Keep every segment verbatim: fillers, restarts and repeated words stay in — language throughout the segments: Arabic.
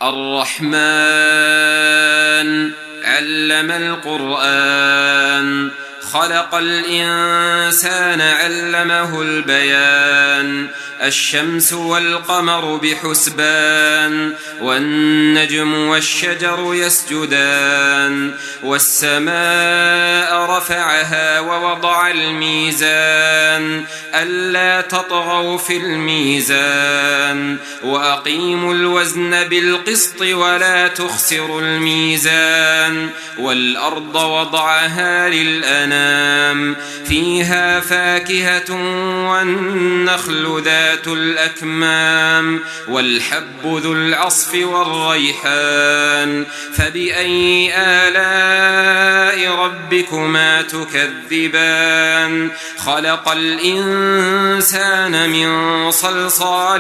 الرحمن علم القرآن خلق الإنسان علمه البيان الشمس والقمر بحسبان والنجم والشجر يسجدان والسماء رفعها ووضع الميزان ألا تطغوا في الميزان وأقيموا الوزن بالقسط ولا تخسروا الميزان والأرض وضعها للأنام فيها فاكهة والنخل ذات الأكمام والحب ذو العصف والريحان فبأي آلاء ربكما تكذبان خلق الإنسان من صلصال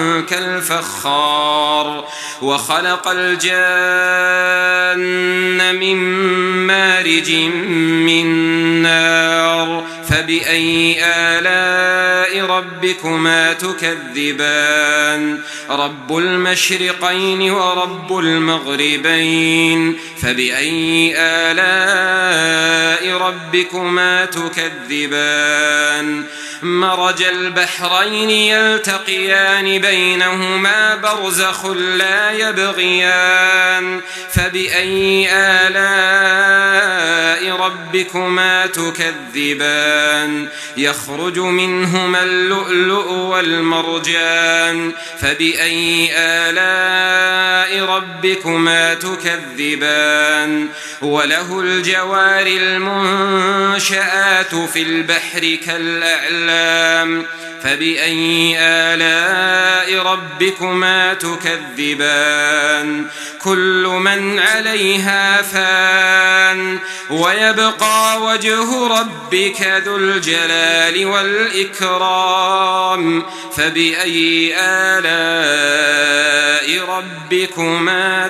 كالفخار وخلق الجان من مارج من نار فبأي آلاء ربكما تكذبان رب المشرقين ورب المغربين فبأي آلاء ربكما تكذبان مرج البحرين يلتقيان بينهما برزخ لا يبغيان فبأي آلاء ربكما تكذبان يخرج منهما اللؤلؤ والمرجان فبأي آلاء ربكما تكذبان وله الجوار المنشآت في البحر كالأعلام فبأي آلاء ربكما تكذبان كل من عليها فان ويبقى وجه ربك ذو الجلال والإكرام فبأي آلاء ربكما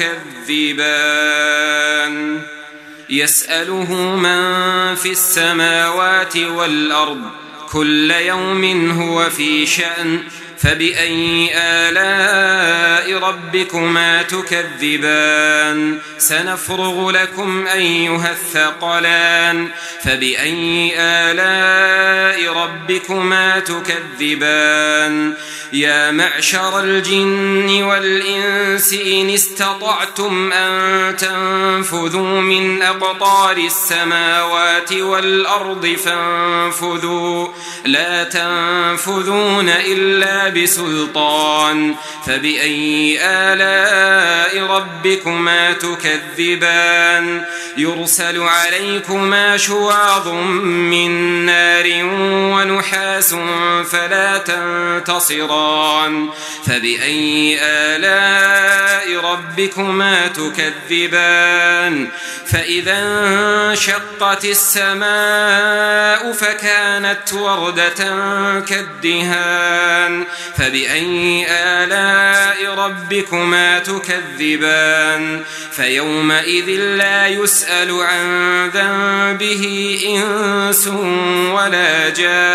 تكذبان يسأله من في السماوات والأرض كل يوم هو في شأن فبأي آلاء ربكما تكذبان سنفرغ لكم أيها الثقلان فبأي آلاء ربكما تكذبان يا معشر الجن والإنس إن استطعتم أن تنفذوا من أقطار السماوات والأرض فانفذوا لا تنفذون إلا بسلطان فبأي آلاء ربكما تكذبان يرسل عليكما شواظ من نار ونحاس فلا تنتصران فبأي آلاء ربكما تكذبان فإذا انشقت السماء فكانت وردة كالدهان فبأي آلاء ربكما تكذبان فيومئذ لا يسأل عن ذنبه إنس ولا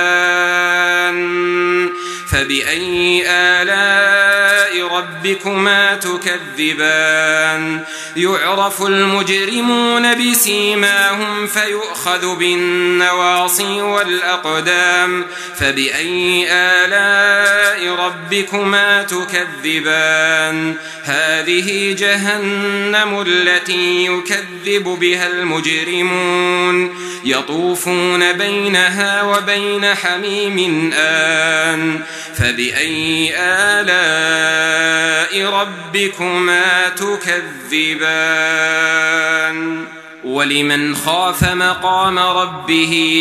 جان فبأي آلاء ربكما تكذبان يعرف المجرمون بسيماهم فيؤخذ بالنواصي والأقدام فبأي آلاء ربكما تكذبان هذه جهنم التي يكذب بها المجرمون يطوفون بينها وبين حميم آن فبأي آلاء ربكما تكذبان ولمن خاف مقام ربه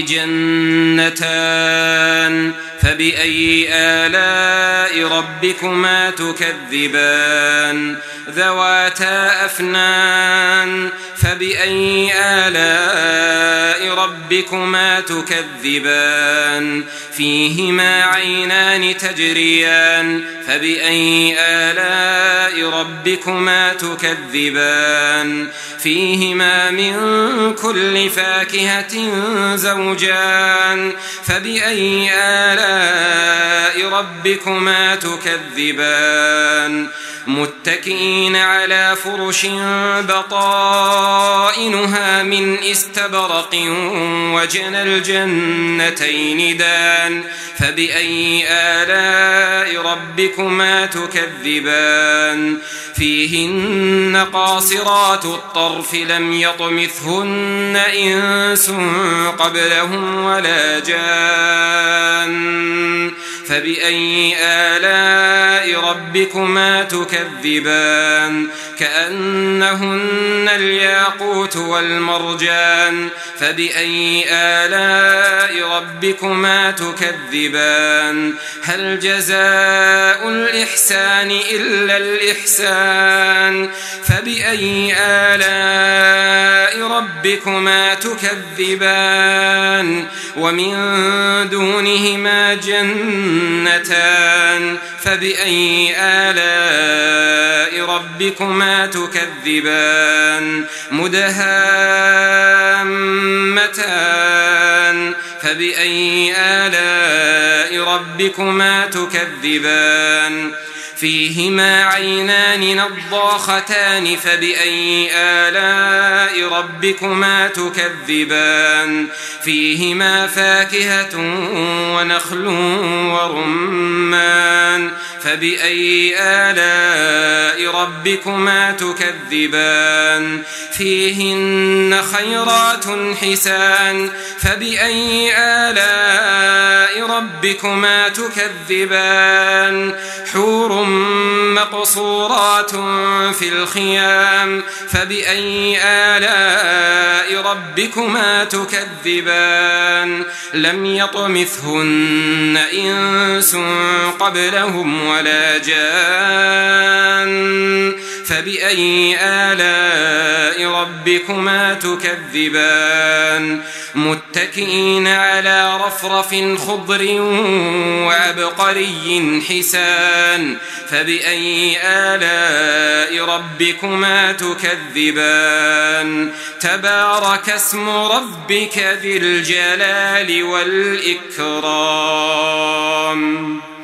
جنتان فبأي آلاء ربكما تكذبان ذواتا أفنان فبأي آلاء ربكما تكذبان فيهما عينان تجريان فبأي آلاء آلاء ربكما تكذبان فيهما من كل فاكهة زوجان فبأي آلاء ربكما تكذبان متكئين على فرش بطائنها من استبرق وجنى الجنتين دان فبأي آلاء ربكما تكذبان فيهن قاصرات الطرف لم يطمثهن إنس قبلهم ولا جان فبأي آلاء ربكما تكذبان كأنهن الياقوت والمرجان فبأي آلاء ربكما تكذبان هل جزاء الإحسان إلا الإحسان فبأي آلاء ربكما تكذبان ومن دونهما جنتان فبأي آلاء ربكما تكذبان مدهامتان فبأي آلاء ربكما تكذبان فيهما عينان نضاختان فبأي آلاء ربكما تكذبان فيهما فاكهة ونخل ورمان فبأي آلاء ربكما تكذبان فيهن خيرات حسان فبأي آلاء ربكما تكذبان حور مقصورات في الخيام فبأي آلاء ربكما تكذبان لم يطمثهن إنس قبلهم ولا جان فبأي آلاء ربكما تكذبان متكئين على رفرف خضر وعبقري حسان فبأي آلاء ربكما تكذبان تبارك اسم ربك ذي الجلال والإكرام.